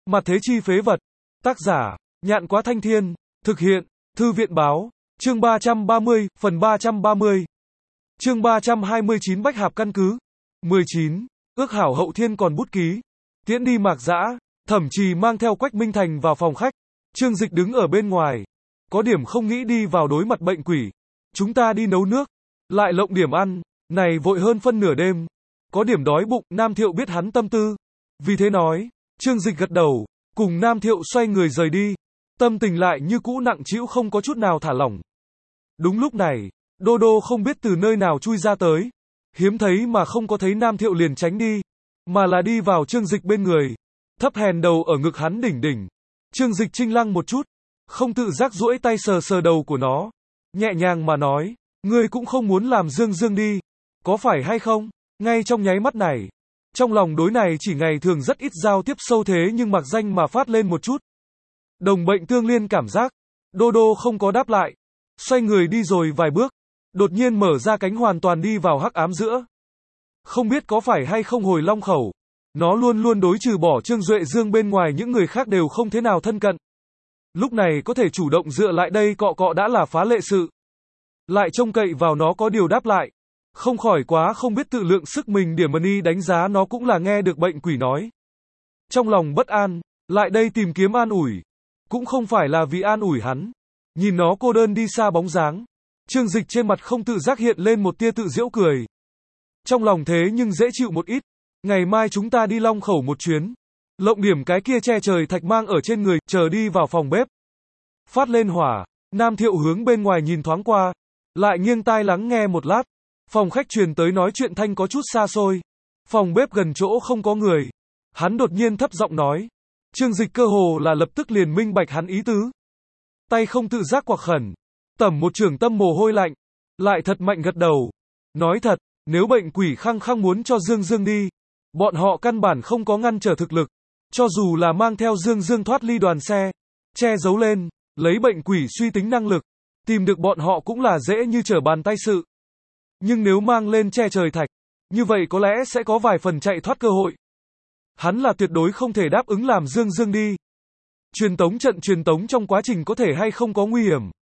Mặt thế chi phế vật. Tác giả, Nhạn Quá Thanh Thiên. Thực hiện, Thư viện Báo. Chương 330, phần 330. Chương 329 Bách Hạp căn cứ. 19. Ước hảo hậu thiên còn bút ký. Tiễn đi Mạc Dã, Thẩm Trì mang theo Quách Minh Thành vào phòng khách. Trương Dịch đứng ở bên ngoài. Có điểm không nghĩ đi vào đối mặt bệnh quỷ. Chúng ta đi nấu nước. Lại lộng điểm ăn. Này vội hơn phân nửa đêm. Có điểm đói bụng, Nam Thiệu biết hắn tâm tư. Vì thế nói. Trương Dịch gật đầu. Cùng Nam Thiệu xoay người rời đi. Tâm tình lại như cũ nặng trĩu không có chút nào thả lỏng. Đúng lúc này, Đô Đô không biết từ nơi nào chui ra tới. Hiếm thấy mà không có thấy Nam Thiệu liền tránh đi. Mà là đi vào Trương Dịch bên người. Thấp hèn đầu ở ngực hắn đỉnh đỉnh. Trương Dịch chinh lăng một chút. Không tự giác duỗi tay sờ sờ đầu của nó. Nhẹ nhàng mà nói. Ngươi cũng không muốn làm Dương Dương đi. Có phải hay không? Ngay trong nháy mắt này. Trong lòng đối này chỉ ngày thường rất ít giao tiếp sâu thế nhưng mặc danh mà phát lên một chút. Đồng bệnh tương liên cảm giác. Đô Đô không có đáp lại. Xoay người đi rồi vài bước. Đột nhiên mở ra cánh hoàn toàn đi vào hắc ám giữa. Không biết có phải hay không hồi long khẩu. Nó luôn luôn đối trừ bỏ Trương Duệ Dương bên ngoài những người khác đều không thế nào thân cận. Lúc này có thể chủ động dựa lại đây cọ cọ đã là phá lệ sự. Lại trông cậy vào nó có điều đáp lại. Không khỏi quá không biết tự lượng sức mình điểm mani đánh giá nó cũng là nghe được bệnh quỷ nói. Trong lòng bất an, lại đây tìm kiếm an ủi. Cũng không phải là vì an ủi hắn. Nhìn nó cô đơn đi xa bóng dáng. Trương Dịch trên mặt không tự giác hiện lên một tia tự giễu cười. Trong lòng thế nhưng dễ chịu một ít. Ngày mai chúng ta đi Long Khẩu một chuyến. Lộng điểm cái kia che trời thạch mang ở trên người, chờ đi vào phòng bếp. Phát lên hỏa, Nam Thiệu hướng bên ngoài nhìn thoáng qua. Lại nghiêng tai lắng nghe một lát. Phòng khách truyền tới nói chuyện thanh có chút xa xôi. Phòng bếp gần chỗ không có người. Hắn đột nhiên thấp giọng nói. Trương Dịch cơ hồ là lập tức liền minh bạch hắn ý tứ. Tay không tự giác quặc khẩn. Tẩm một trường tâm mồ hôi lạnh. Lại thật mạnh gật đầu. Nói thật, nếu bệnh quỷ khăng khăng muốn cho Dương Dương đi. Bọn họ căn bản không có ngăn trở thực lực. Cho dù là mang theo Dương Dương thoát ly đoàn xe. Che giấu lên. Lấy bệnh quỷ suy tính năng lực. Tìm được bọn họ cũng là dễ như trở bàn tay sự. Nhưng nếu mang lên che trời thạch. Như vậy có lẽ sẽ có vài phần chạy thoát cơ hội. Hắn là tuyệt đối không thể đáp ứng làm Dương Dương đi. Truyền tống trận truyền tống trong quá trình có thể hay không có nguy hiểm.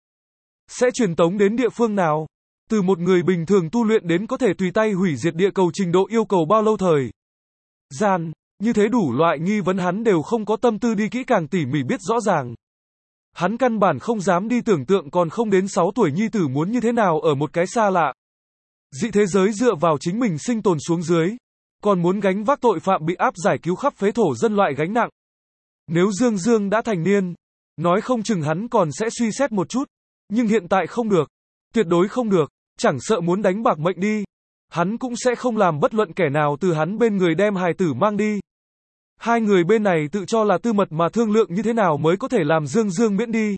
Sẽ truyền tống đến địa phương nào? Từ một người bình thường tu luyện đến có thể tùy tay hủy diệt địa cầu trình độ yêu cầu bao lâu thời gian, như thế đủ loại nghi vấn hắn đều không có tâm tư đi kỹ càng tỉ mỉ biết rõ ràng. Hắn căn bản không dám đi tưởng tượng còn không đến 6 tuổi nhi tử muốn như thế nào ở một cái xa lạ. Dị thế giới dựa vào chính mình sinh tồn xuống dưới. Còn muốn gánh vác tội phạm bị áp giải cứu khắp phế thổ dân loại gánh nặng. Nếu Dương Dương đã thành niên, nói không chừng hắn còn sẽ suy xét một chút. Nhưng hiện tại không được. Tuyệt đối không được. Chẳng sợ muốn đánh bạc mệnh đi. Hắn cũng sẽ không làm bất luận kẻ nào từ hắn bên người đem hài tử mang đi. Hai người bên này tự cho là tư mật mà thương lượng như thế nào mới có thể làm Dương Dương miễn đi.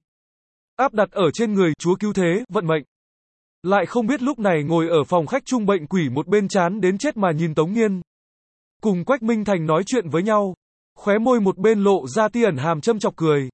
Áp đặt ở trên người Chúa cứu thế, vận mệnh. Lại không biết lúc này ngồi ở phòng khách chung bệnh quỷ một bên chán đến chết mà nhìn Tống Nghiên. Cùng Quách Minh Thành nói chuyện với nhau. Khóe môi một bên lộ ra tia ẩn hàm châm chọc cười.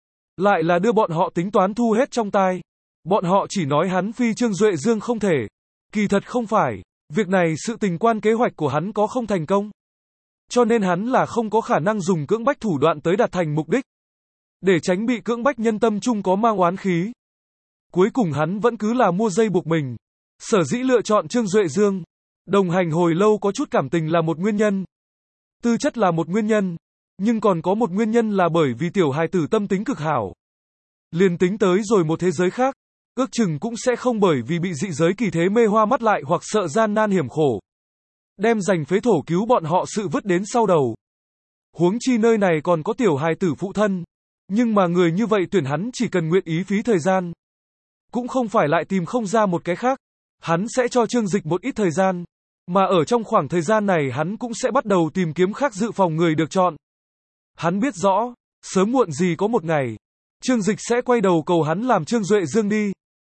Lại là đưa bọn họ tính toán thu hết trong tai. Bọn họ chỉ nói hắn phi Trương Duệ Dương không thể. Kỳ thật không phải. Việc này sự tình quan kế hoạch của hắn có không thành công. Cho nên hắn là không có khả năng dùng cưỡng bách thủ đoạn tới đạt thành mục đích. Để tránh bị cưỡng bách nhân tâm chung có mang oán khí. Cuối cùng hắn vẫn cứ là mua dây buộc mình. Sở dĩ lựa chọn Trương Duệ Dương. Đồng hành hồi lâu có chút cảm tình là một nguyên nhân. Tư chất là một nguyên nhân. Nhưng còn có một nguyên nhân là bởi vì tiểu hài tử tâm tính cực hảo. Liền tính tới rồi một thế giới khác. Ước chừng cũng sẽ không bởi vì bị dị giới kỳ thế mê hoa mắt lại hoặc sợ gian nan hiểm khổ. Đem dành phế thổ cứu bọn họ sự vứt đến sau đầu. Huống chi nơi này còn có tiểu hài tử phụ thân. Nhưng mà người như vậy tuyển hắn chỉ cần nguyện ý phí thời gian. Cũng không phải lại tìm không ra một cái khác. Hắn sẽ cho Trương Dịch một ít thời gian. Mà ở trong khoảng thời gian này hắn cũng sẽ bắt đầu tìm kiếm khác dự phòng người được chọn. Hắn biết rõ, sớm muộn gì có một ngày. Trương Dịch sẽ quay đầu cầu hắn làm Trương Duệ Dương đi.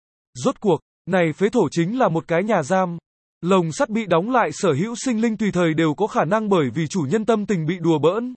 Rốt cuộc, này phế thổ chính là một cái nhà giam. Lồng sắt bị đóng lại sở hữu sinh linh tùy thời đều có khả năng bởi vì chủ nhân tâm tình bị đùa bỡn.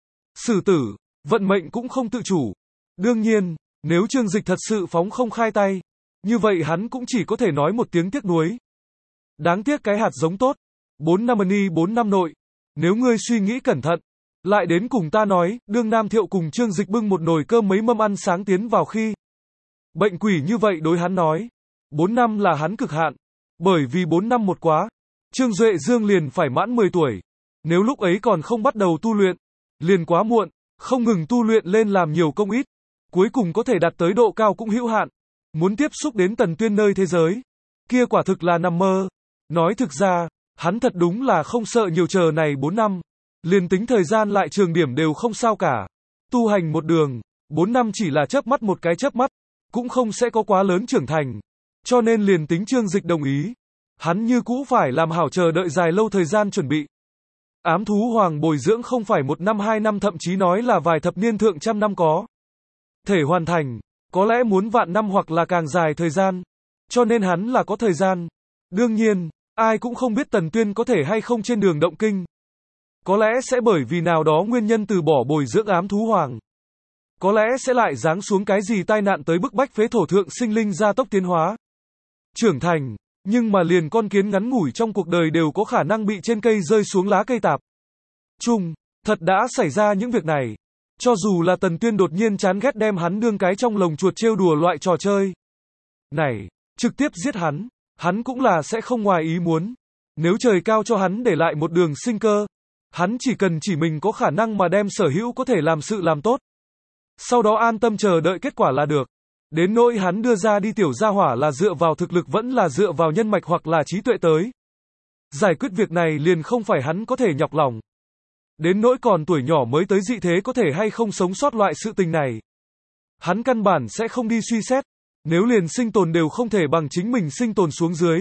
Xử tử, vận mệnh cũng không tự chủ. Đương nhiên, nếu Trương Dịch thật sự phóng không khai tay. Như vậy hắn cũng chỉ có thể nói một tiếng tiếc nuối. Đáng tiếc cái hạt giống tốt. 4 năm ani 4 năm nội. Nếu ngươi suy nghĩ cẩn thận. Lại đến cùng ta nói, đương Nam Thiệu cùng Trương Dịch bưng một nồi cơm mấy mâm ăn sáng tiến vào khi. Bệnh quỷ như vậy đối hắn nói. 4 năm là hắn cực hạn. Bởi vì 4 năm một quá. Trương Duệ Dương liền phải mãn 10 tuổi. Nếu lúc ấy còn không bắt đầu tu luyện, liền quá muộn, không ngừng tu luyện lên làm nhiều công ít. Cuối cùng có thể đạt tới độ cao cũng hữu hạn. Muốn tiếp xúc đến Tần Tuyên nơi thế giới. Kia quả thực là nằm mơ. Nói thực ra, hắn thật đúng là không sợ nhiều chờ này 4 năm. Liền tính thời gian lại trường điểm đều không sao cả. Tu hành một đường, 4 năm chỉ là chớp mắt một cái chớp mắt, cũng không sẽ có quá lớn trưởng thành. Cho nên liền tính Trương Dịch đồng ý, hắn như cũ phải làm hảo chờ đợi dài lâu thời gian chuẩn bị. Ám thú hoàng bồi dưỡng không phải 1 năm 2 năm thậm chí nói là vài thập niên thượng trăm năm có thể hoàn thành, có lẽ muốn vạn năm hoặc là càng dài thời gian. Cho nên hắn là có thời gian. Đương nhiên, ai cũng không biết Tần Tuyên có thể hay không trên đường động kinh. Có lẽ sẽ bởi vì nào đó nguyên nhân từ bỏ bồi dưỡng ám thú hoàng. Có lẽ sẽ lại giáng xuống cái gì tai nạn tới bức bách phế thổ thượng sinh linh gia tốc tiến hóa. Trưởng thành, nhưng mà liền con kiến ngắn ngủi trong cuộc đời đều có khả năng bị trên cây rơi xuống lá cây tạp. Thật đã xảy ra những việc này. Cho dù là Tần Tuyên đột nhiên chán ghét đem hắn đương cái trong lồng chuột trêu đùa loại trò chơi này, trực tiếp giết hắn cũng là sẽ không ngoài ý muốn. Nếu trời cao cho hắn để lại một đường sinh cơ, hắn chỉ cần chỉ mình có khả năng mà đem sở hữu có thể làm sự làm tốt. Sau đó an tâm chờ đợi kết quả là được. Đến nỗi hắn đưa ra đi tiểu gia hỏa là dựa vào thực lực vẫn là dựa vào nhân mạch hoặc là trí tuệ tới. Giải quyết việc này liền không phải hắn có thể nhọc lòng. Đến nỗi còn tuổi nhỏ mới tới dị thế có thể hay không sống sót loại sự tình này. Hắn căn bản sẽ không đi suy xét. Nếu liền sinh tồn đều không thể bằng chính mình sinh tồn xuống dưới.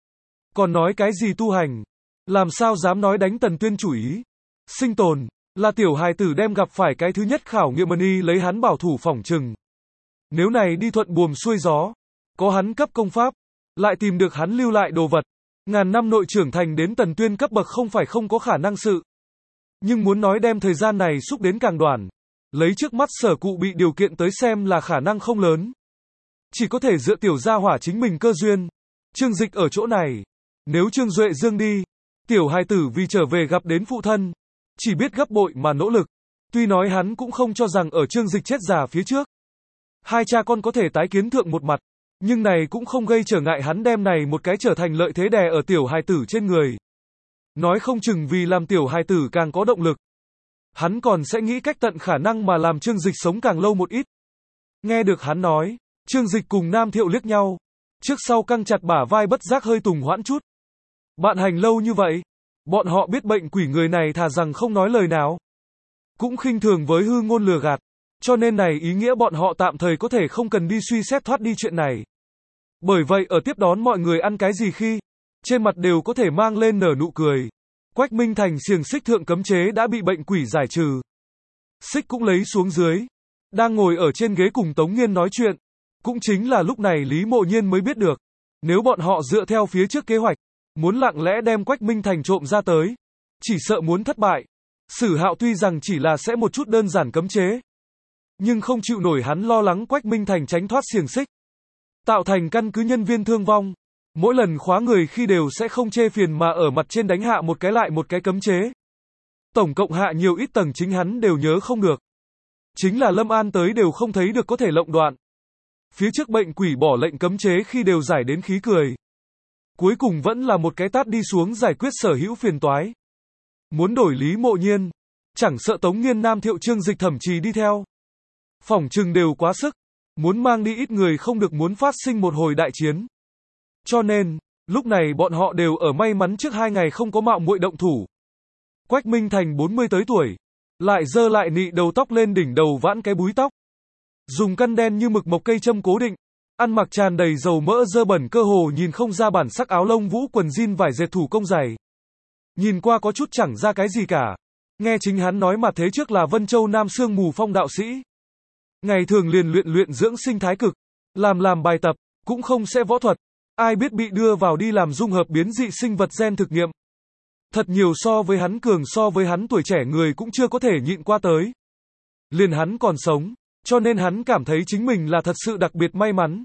Còn nói cái gì tu hành? Làm sao dám nói đánh Tần Tuyên chủ ý? Sinh tồn, là tiểu hài tử đem gặp phải cái thứ nhất khảo nghiệm y lấy hắn bảo thủ phỏng chừng. Nếu này đi thuận buồm xuôi gió, có hắn cấp công pháp, lại tìm được hắn lưu lại đồ vật, ngàn năm nội trưởng thành đến Tần Tuyên cấp bậc không phải không có khả năng sự. Nhưng muốn nói đem thời gian này xúc đến càng đoạn, lấy trước mắt sở cụ bị điều kiện tới xem là khả năng không lớn. Chỉ có thể dựa tiểu gia hỏa chính mình cơ duyên. Trương Dịch ở chỗ này, nếu Trương Duệ Dương đi, tiểu hài tử vì trở về gặp đến phụ thân, chỉ biết gấp bội mà nỗ lực. Tuy nói hắn cũng không cho rằng ở Trương Dịch chết già phía trước, hai cha con có thể tái kiến thượng một mặt, nhưng này cũng không gây trở ngại hắn đem này một cái trở thành lợi thế đè ở tiểu hài tử trên người. Nói không chừng vì làm tiểu hài tử càng có động lực, hắn còn sẽ nghĩ cách tận khả năng mà làm Trương Dịch sống càng lâu một ít. Nghe được hắn nói, Trương Dịch cùng Nam Thiệu liếc nhau, trước sau căng chặt bả vai bất giác hơi tùng hoãn chút. Bạn hành lâu như vậy, bọn họ biết bệnh quỷ người này thà rằng không nói lời nào, cũng khinh thường với hư ngôn lừa gạt, cho nên này ý nghĩa bọn họ tạm thời có thể không cần đi suy xét thoát đi chuyện này. Bởi vậy ở tiếp đón mọi người ăn cái gì khi, trên mặt đều có thể mang lên nở nụ cười. Quách Minh Thành xiềng xích thượng cấm chế đã bị bệnh quỷ giải trừ. Xích cũng lấy xuống dưới, đang ngồi ở trên ghế cùng Tống Nghiên nói chuyện. Cũng chính là lúc này Lý Mộ Nhiên mới biết được, nếu bọn họ dựa theo phía trước kế hoạch, muốn lặng lẽ đem Quách Minh Thành trộm ra tới, chỉ sợ muốn thất bại. Sử Hạo tuy rằng chỉ là sẽ một chút đơn giản cấm chế, nhưng không chịu nổi hắn lo lắng Quách Minh Thành tránh thoát xiềng xích, tạo thành căn cứ nhân viên thương vong. Mỗi lần khóa người khi đều sẽ không chê phiền mà ở mặt trên đánh hạ một cái lại một cái cấm chế. Tổng cộng hạ nhiều ít tầng chính hắn đều nhớ không được. Chính là Lâm An tới đều không thấy được có thể lộng đoạn. Phía trước bệnh quỷ bỏ lệnh cấm chế khi đều giải đến khí cười. Cuối cùng vẫn là một cái tát đi xuống giải quyết sở hữu phiền toái. Muốn đổi Lý Mộ Nhiên, chẳng sợ Tống Nghiên Nam Thiệu Trương Dịch thậm chí đi theo. Phỏng chừng đều quá sức, muốn mang đi ít người không được muốn phát sinh một hồi đại chiến. Cho nên, lúc này bọn họ đều ở may mắn trước 2 ngày không có mạo muội động thủ. Quách Minh Thành 40 tới tuổi, lại dơ lại nị đầu tóc lên đỉnh đầu vãn cái búi tóc. Dùng căn đen như mực mộc cây châm cố định, ăn mặc tràn đầy dầu mỡ dơ bẩn cơ hồ nhìn không ra bản sắc áo lông vũ quần jean vải dệt thủ công dày. Nhìn qua có chút chẳng ra cái gì cả. Nghe chính hắn nói mà thế trước là Vân Châu Nam Sương Mù Phong đạo sĩ. Ngày thường liền luyện dưỡng sinh thái cực, làm bài tập, cũng không sẽ võ thuật. Ai biết bị đưa vào đi làm dung hợp biến dị sinh vật gen thực nghiệm. Thật nhiều so với hắn cường so với hắn tuổi trẻ người cũng chưa có thể nhịn qua tới. Liền hắn còn sống, cho nên hắn cảm thấy chính mình là thật sự đặc biệt may mắn.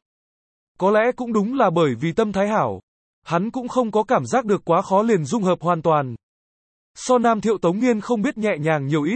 Có lẽ cũng đúng là bởi vì tâm thái hảo, hắn cũng không có cảm giác được quá khó liền dung hợp hoàn toàn. So Nam Thiệu Tống Nghiên không biết nhẹ nhàng nhiều ít.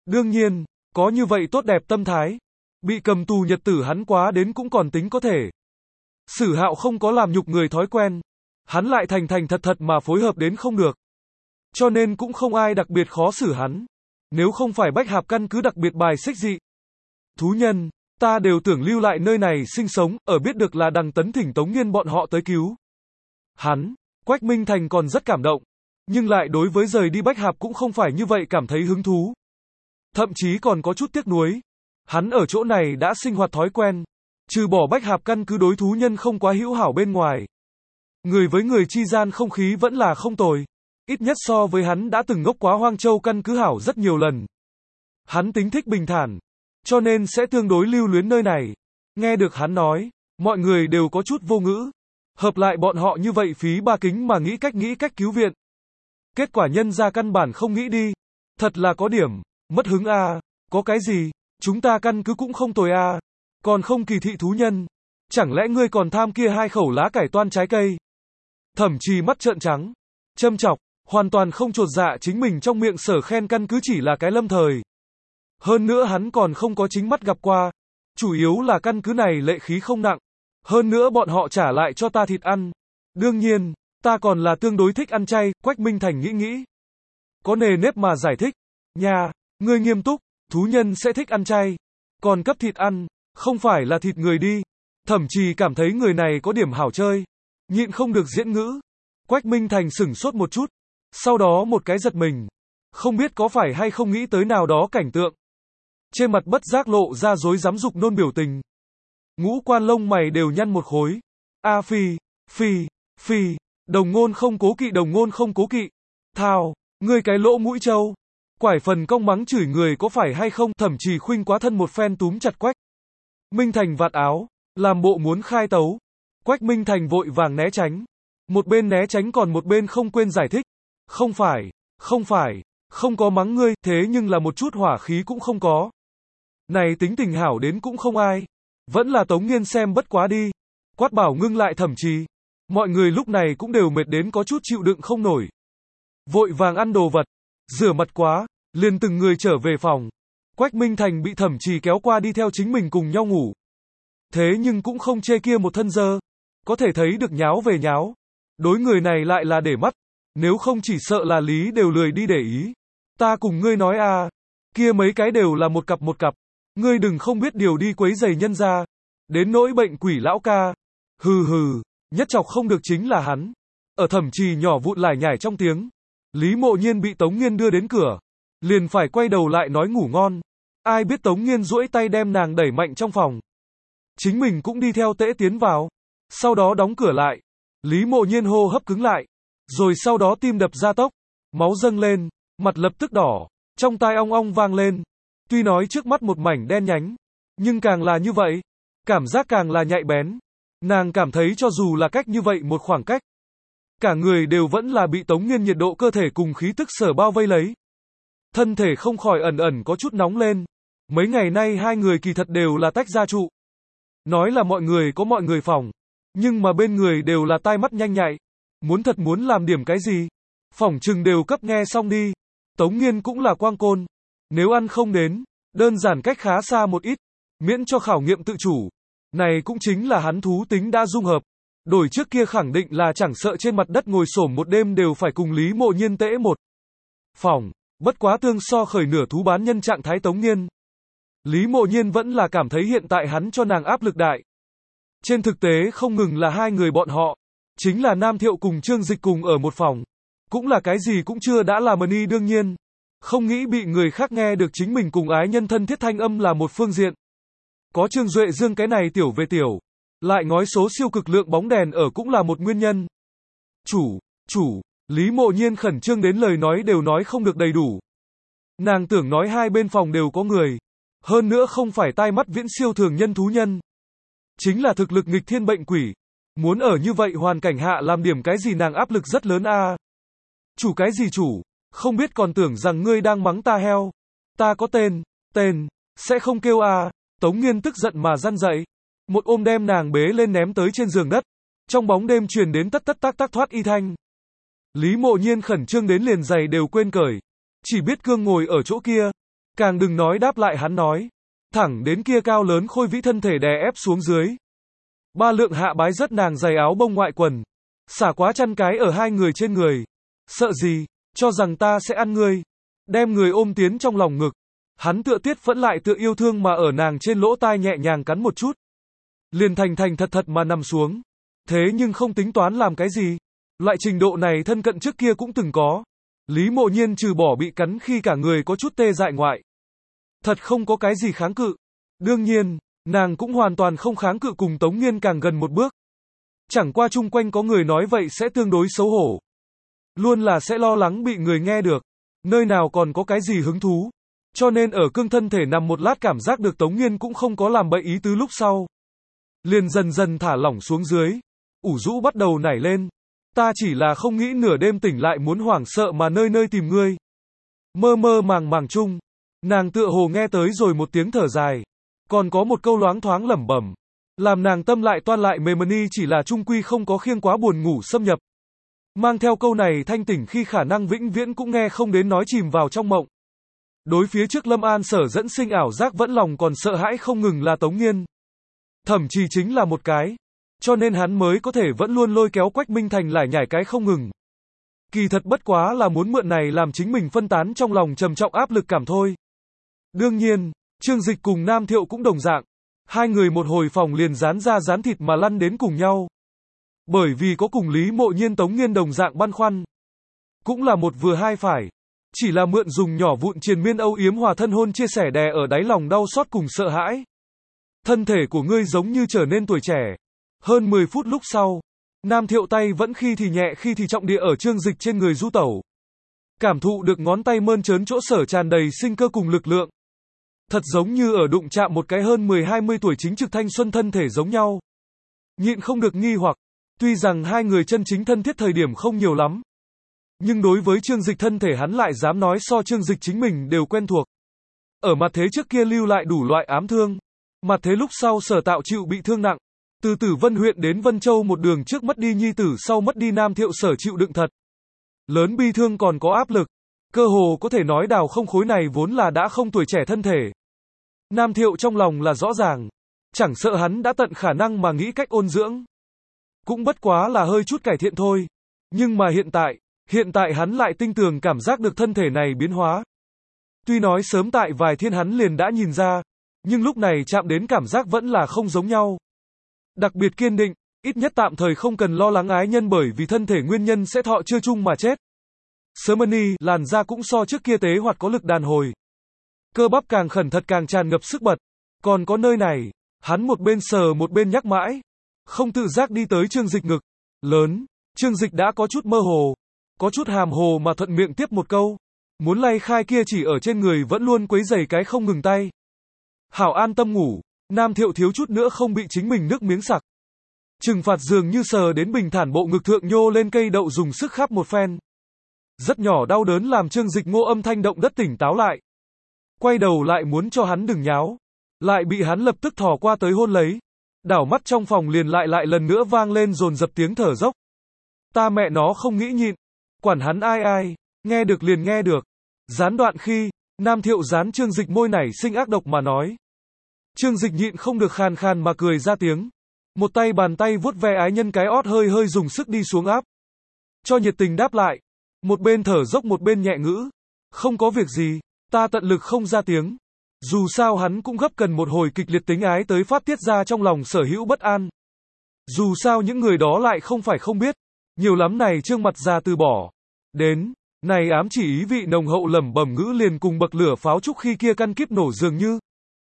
Đương nhiên, có như vậy tốt đẹp tâm thái. Bị cầm tù nhật tử hắn quá đến cũng còn tính có thể. Sử Hạo không có làm nhục người thói quen. Hắn lại thành thành thật thật mà phối hợp đến không được. Cho nên cũng không ai đặc biệt khó xử hắn. Nếu không phải Bách Hạp căn cứ đặc biệt bài xích dị thú nhân, ta đều tưởng lưu lại nơi này sinh sống, ở biết được là Đằng Tấn thỉnh Tống Nghiên bọn họ tới cứu hắn. Quách Minh Thành còn rất cảm động, nhưng lại đối với rời đi Bách Hạp cũng không phải như vậy cảm thấy hứng thú. Thậm chí còn có chút tiếc nuối. Hắn ở chỗ này đã sinh hoạt thói quen, trừ bỏ Bách Hạp căn cứ đối thú nhân không quá hữu hảo bên ngoài. Người với người chi gian không khí vẫn là không tồi. Ít nhất so với hắn đã từng ngốc quá Hoang Châu căn cứ hảo rất nhiều lần. Hắn tính thích bình thản, cho nên sẽ tương đối lưu luyến nơi này. Nghe được hắn nói, mọi người đều có chút vô ngữ. Hợp lại bọn họ như vậy phí ba kính mà nghĩ cách cứu viện. Kết quả nhân ra căn bản không nghĩ đi. Thật là có điểm, mất hứng a. Có cái gì, chúng ta căn cứ cũng không tồi a. Còn không kỳ thị thú nhân. Chẳng lẽ ngươi còn tham kia 2 khẩu lá cải toan trái cây? Thẩm Trì mắt trợn trắng, châm chọc, hoàn toàn không chột dạ chính mình trong miệng sở khen căn cứ chỉ là cái lâm thời. Hơn nữa hắn còn không có chính mắt gặp qua. Chủ yếu là căn cứ này lệ khí không nặng. Hơn nữa bọn họ trả lại cho ta thịt ăn. Đương nhiên, ta còn là tương đối thích ăn chay, Quách Minh Thành nghĩ. Có nề nếp mà giải thích. Nhà, ngươi nghiêm túc, thú nhân sẽ thích ăn chay. Còn cấp thịt ăn, không phải là thịt người đi. Thẩm Trì cảm thấy người này có điểm hảo chơi. Nhịn không được diễn ngữ. Quách Minh Thành sửng sốt một chút. Sau đó một cái giật mình. Không biết có phải hay không nghĩ tới nào đó cảnh tượng. Trên mặt bất giác lộ ra rối rắm dục nôn biểu tình. Ngũ quan lông mày đều nhăn một khối. A phi, đồng ngôn không cố kỵ. Thao, ngươi cái lỗ mũi trâu. Quải phần cong mắng chửi người có phải hay không, Thẩm Trì khuynh quá thân một phen túm chặt Quách Minh Thành vạt áo, làm bộ muốn khai tấu. Quách Minh Thành vội vàng né tránh. Một bên né tránh còn một bên không quên giải thích. Không phải, không có mắng ngươi, thế nhưng là một chút hỏa khí cũng không có. Này tính tình hảo đến cũng không ai. Vẫn là Tống Nghiên xem bất quá đi. Quát bảo ngưng lại Thẩm Trì. Mọi người lúc này cũng đều mệt đến có chút chịu đựng không nổi. Vội vàng ăn đồ vật, rửa mặt quá, liền từng người trở về phòng. Quách Minh Thành bị Thẩm Trì kéo qua đi theo chính mình cùng nhau ngủ. Thế nhưng cũng không chê kia một thân dơ. Có thể thấy được nháo về nháo. Đối người này lại là để mắt. Nếu không chỉ sợ là lý đều lười đi để ý. Ta cùng ngươi nói à. Kia mấy cái đều là một cặp. Ngươi đừng không biết điều đi quấy giày nhân ra. Đến nỗi bệnh quỷ lão ca. Hừ, nhất chọc không được chính là hắn. Ở Thẩm Trì nhỏ vụn lải nhải trong tiếng. Lý Mộ Nhiên bị Tống Nghiên đưa đến cửa. Liền phải quay đầu lại nói ngủ ngon. Ai biết Tống Nghiên duỗi tay đem nàng đẩy mạnh trong phòng. Chính mình cũng đi theo tễ tiến vào. Sau đó đóng cửa lại. Lý Mộ Nhiên hô hấp cứng lại. Rồi sau đó tim đập gia tốc. Máu dâng lên. Mặt lập tức đỏ. Trong tai ong ong vang lên. Tuy nói trước mắt một mảnh đen nhánh. Nhưng càng là như vậy. Cảm giác càng là nhạy bén. Nàng cảm thấy cho dù là cách như vậy một khoảng cách. Cả người đều vẫn là bị Tống Nghiên nhiệt độ cơ thể cùng khí tức sở bao vây lấy. Thân thể không khỏi ẩn có chút nóng lên. Mấy ngày nay hai người kỳ thật đều là tách ra trụ. Nói là mọi người có mọi người phòng. Nhưng mà bên người đều là tai mắt nhanh nhạy. Muốn làm điểm cái gì. Phỏng chừng đều cấp nghe xong đi. Tống Nghiên cũng là quang côn. Nếu ăn không đến, đơn giản cách khá xa một ít. Miễn cho khảo nghiệm tự chủ. Này cũng chính là hắn thú tính đã dung hợp. Đổi trước kia khẳng định là chẳng sợ trên mặt đất ngồi xổm một đêm đều phải cùng Lý Mộ Nhiên tễ một phòng. Bất quá tương so khởi nửa thú bán nhân trạng thái Tống Nghiên. Lý Mộ Nhiên vẫn là cảm thấy hiện tại hắn cho nàng áp lực đại. Trên thực tế không ngừng là hai người bọn họ. Chính là Nam Thiệu cùng Trương Dịch cùng ở một phòng. Cũng là cái gì cũng chưa đã là mani đương nhiên. Không nghĩ bị người khác nghe được chính mình cùng ái nhân thân thiết thanh âm là một phương diện. Có Trương Duệ Dương cái này tiểu về tiểu. Lại ngói số siêu cực lượng bóng đèn ở cũng là một nguyên nhân. Chủ, Lý Mộ Nhiên khẩn trương đến lời nói đều nói không được đầy đủ. Nàng tưởng nói hai bên phòng đều có người. Hơn nữa không phải tai mắt viễn siêu thường nhân thú nhân. Chính là thực lực nghịch thiên bệnh quỷ. Muốn ở như vậy hoàn cảnh hạ làm điểm cái gì nàng áp lực rất lớn a. Chủ cái gì chủ, không biết còn tưởng rằng ngươi đang mắng ta heo. Ta có tên, sẽ không kêu a. Tống Nghiên tức giận mà răn dậy. Một ôm đem nàng bế lên ném tới trên giường đất. Trong bóng đêm truyền đến tất tác thoát y thanh. Lý Mộ Nhiên khẩn trương đến liền giày đều quên cởi. Chỉ biết cương ngồi ở chỗ kia. Càng đừng nói đáp lại hắn nói. Thẳng đến kia cao lớn khôi vĩ thân thể đè ép xuống dưới. Ba Lượng hạ bái rất nàng giày áo bông ngoại quần. Xả quá chăn cái ở hai người trên người. Sợ gì, cho rằng ta sẽ ăn ngươi. Đem người ôm tiến trong lòng ngực. Hắn tựa tiết phẫn lại tựa yêu thương mà ở nàng trên lỗ tai nhẹ nhàng cắn một chút. Liền thành thành thật thật mà nằm xuống. Thế nhưng không tính toán làm cái gì. Loại trình độ này thân cận trước kia cũng từng có. Lý Mộ Nhiên trừ bỏ bị cắn khi cả người có chút tê dại ngoại. Thật không có cái gì kháng cự. Đương nhiên, nàng cũng hoàn toàn không kháng cự cùng Tống Nghiên càng gần một bước. Chẳng qua chung quanh có người nói vậy sẽ tương đối xấu hổ. Luôn là sẽ lo lắng bị người nghe được. Nơi nào còn có cái gì hứng thú. Cho nên ở cương thân thể nằm một lát cảm giác được Tống Nghiên cũng không có làm bậy ý tứ lúc sau. Liền dần dần thả lỏng xuống dưới. Ủ rũ bắt đầu nảy lên. Ta chỉ là không nghĩ nửa đêm tỉnh lại muốn hoảng sợ mà nơi nơi tìm ngươi. Mơ mơ màng màng chung. Nàng tựa hồ nghe tới rồi một tiếng thở dài. Còn có một câu loáng thoáng lẩm bẩm. Làm nàng tâm lại toan lại mềm đi chỉ là trung quy không có khiêng quá buồn ngủ xâm nhập. Mang theo câu này thanh tỉnh khi khả năng vĩnh viễn cũng nghe không đến nói chìm vào trong mộng. Đối phía trước Lâm An Sở dẫn sinh ảo giác vẫn lòng còn sợ hãi không ngừng là Tống Nghiên. Thậm chí chính là một cái. Cho nên hắn mới có thể vẫn luôn lôi kéo Quách Minh Thành lải nhải cái không ngừng. Kỳ thật bất quá là muốn mượn này làm chính mình phân tán trong lòng trầm trọng áp lực cảm thôi. Đương nhiên, Trương Dịch cùng Nam Thiệu cũng đồng dạng. Hai người một hồi phòng liền dán ra dán thịt mà lăn đến cùng nhau. Bởi vì có cùng Lý Mộ Nhiên Tống Nghiên đồng dạng băn khoăn. Cũng là một vừa hai phải. Chỉ là mượn dùng nhỏ vụn triền miên âu yếm hòa thân hôn chia sẻ đè ở đáy lòng đau xót cùng sợ hãi. Thân thể của ngươi giống như trở nên tuổi trẻ. Hơn 10 phút lúc sau, Nam Thiệu tay vẫn khi thì nhẹ khi thì trọng địa ở Trương Dịch trên người du tẩu. Cảm thụ được ngón tay mơn trớn chỗ sở tràn đầy sinh cơ cùng lực lượng. Thật giống như ở đụng chạm một cái hơn 10-20 tuổi chính trực thanh xuân thân thể giống nhau. Nhịn không được nghi hoặc, tuy rằng hai người chân chính thân thiết thời điểm không nhiều lắm. Nhưng đối với Trương Dịch thân thể hắn lại dám nói so Trương Dịch chính mình đều quen thuộc. Ở mặt thế trước kia lưu lại đủ loại ám thương. Mặt thế lúc sau Sở Tạo chịu bị thương nặng. Từ Tử Vân huyện đến Vân Châu một đường trước mất đi nhi tử sau mất đi Nam Thiệu Sở chịu đựng thật lớn bi thương còn có áp lực. Cơ hồ có thể nói đào không khối này vốn là đã không tuổi trẻ thân thể. Nam Thiệu trong lòng là rõ ràng. Chẳng sợ hắn đã tận khả năng mà nghĩ cách ôn dưỡng. Cũng bất quá là hơi chút cải thiện thôi. Nhưng mà hiện tại hắn lại tinh tường cảm giác được thân thể này biến hóa. Tuy nói sớm tại vài thiên hắn liền đã nhìn ra. Nhưng lúc này chạm đến cảm giác vẫn là không giống nhau. Đặc biệt kiên định, ít nhất tạm thời không cần lo lắng ái nhân bởi vì thân thể nguyên nhân sẽ thọ chưa chung mà chết. Sớmani, làn da cũng so trước kia tế hoạt có lực đàn hồi. Cơ bắp càng khẩn thật càng tràn ngập sức bật. Còn có nơi này, hắn một bên sờ một bên nhắc mãi. Không tự giác đi tới Trương Dịch ngực. Lớn, Trương Dịch đã có chút mơ hồ. Có chút hàm hồ mà thuận miệng tiếp một câu. Muốn lay khai kia chỉ ở trên người vẫn luôn quấy giày cái không ngừng tay. Hảo an tâm ngủ. Nam Thiệu thiếu chút nữa không bị chính mình nước miếng sặc. Trừng phạt dường như sờ đến bình thản bộ ngực thượng nhô lên cây đậu dùng sức khắp một phen. Rất nhỏ đau đớn làm Trương Dịch ngô âm thanh động đất tỉnh táo lại. Quay đầu lại muốn cho hắn đừng nháo. Lại bị hắn lập tức thò qua tới hôn lấy. Đảo mắt trong phòng liền lại lần nữa vang lên dồn dập tiếng thở dốc. Ta mẹ nó không nghĩ nhịn. Quản hắn ai, nghe được liền nghe được. Gián đoạn khi, Nam Thiệu dán Trương Dịch môi nảy sinh ác độc mà nói. Trương Dịch nhịn không được khàn khàn mà cười ra tiếng. Một tay bàn tay vuốt ve ái nhân cái ót hơi dùng sức đi xuống áp. Cho nhiệt tình đáp lại. Một bên thở dốc một bên nhẹ ngữ. Không có việc gì, ta tận lực không ra tiếng. Dù sao hắn cũng gấp cần một hồi kịch liệt tính ái tới phát tiết ra trong lòng sở hữu bất an. Dù sao những người đó lại không phải không biết. Nhiều lắm này Trương mặt già từ bỏ. Đến, này ám chỉ ý vị nồng hậu lẩm bẩm ngữ liền cùng bậc lửa pháo trúc khi kia căn kíp nổ dường như.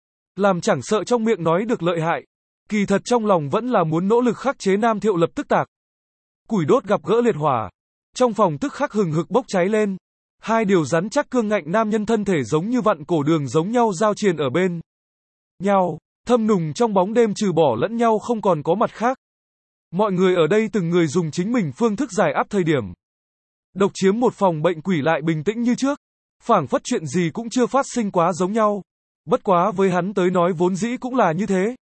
Làm chẳng sợ trong miệng nói được lợi hại. Kỳ thật trong lòng vẫn là muốn nỗ lực khắc chế Nam Thiệu lập tức tạc. Củi đốt gặp gỡ liệt hỏa. Trong phòng tức khắc hừng hực bốc cháy lên. Hai điều rắn chắc cương ngạnh nam nhân thân thể giống như vặn cổ đường giống nhau giao triền ở bên nhau, thâm nùng trong bóng đêm trừ bỏ lẫn nhau không còn có mặt khác. Mọi người ở đây từng người dùng chính mình phương thức giải áp thời điểm. Độc chiếm một phòng bệnh quỷ lại bình tĩnh như trước. Phảng phất chuyện gì cũng chưa phát sinh quá giống nhau. Bất quá với hắn tới nói vốn dĩ cũng là như thế.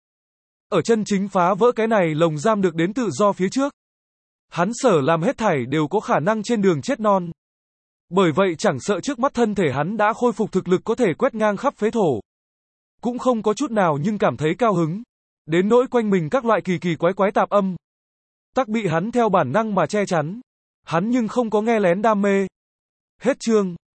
Ở chân chính phá vỡ cái này lồng giam được đến tự do phía trước. Hắn sở làm hết thảy đều có khả năng trên đường chết non. Bởi vậy chẳng sợ trước mắt thân thể hắn đã khôi phục thực lực có thể quét ngang khắp phế thổ. Cũng không có chút nào nhưng cảm thấy cao hứng. Đến nỗi quanh mình các loại kỳ kỳ quái quái tạp âm. Tắc bị hắn theo bản năng mà che chắn. Hắn nhưng không có nghe lén đam mê. Hết chương.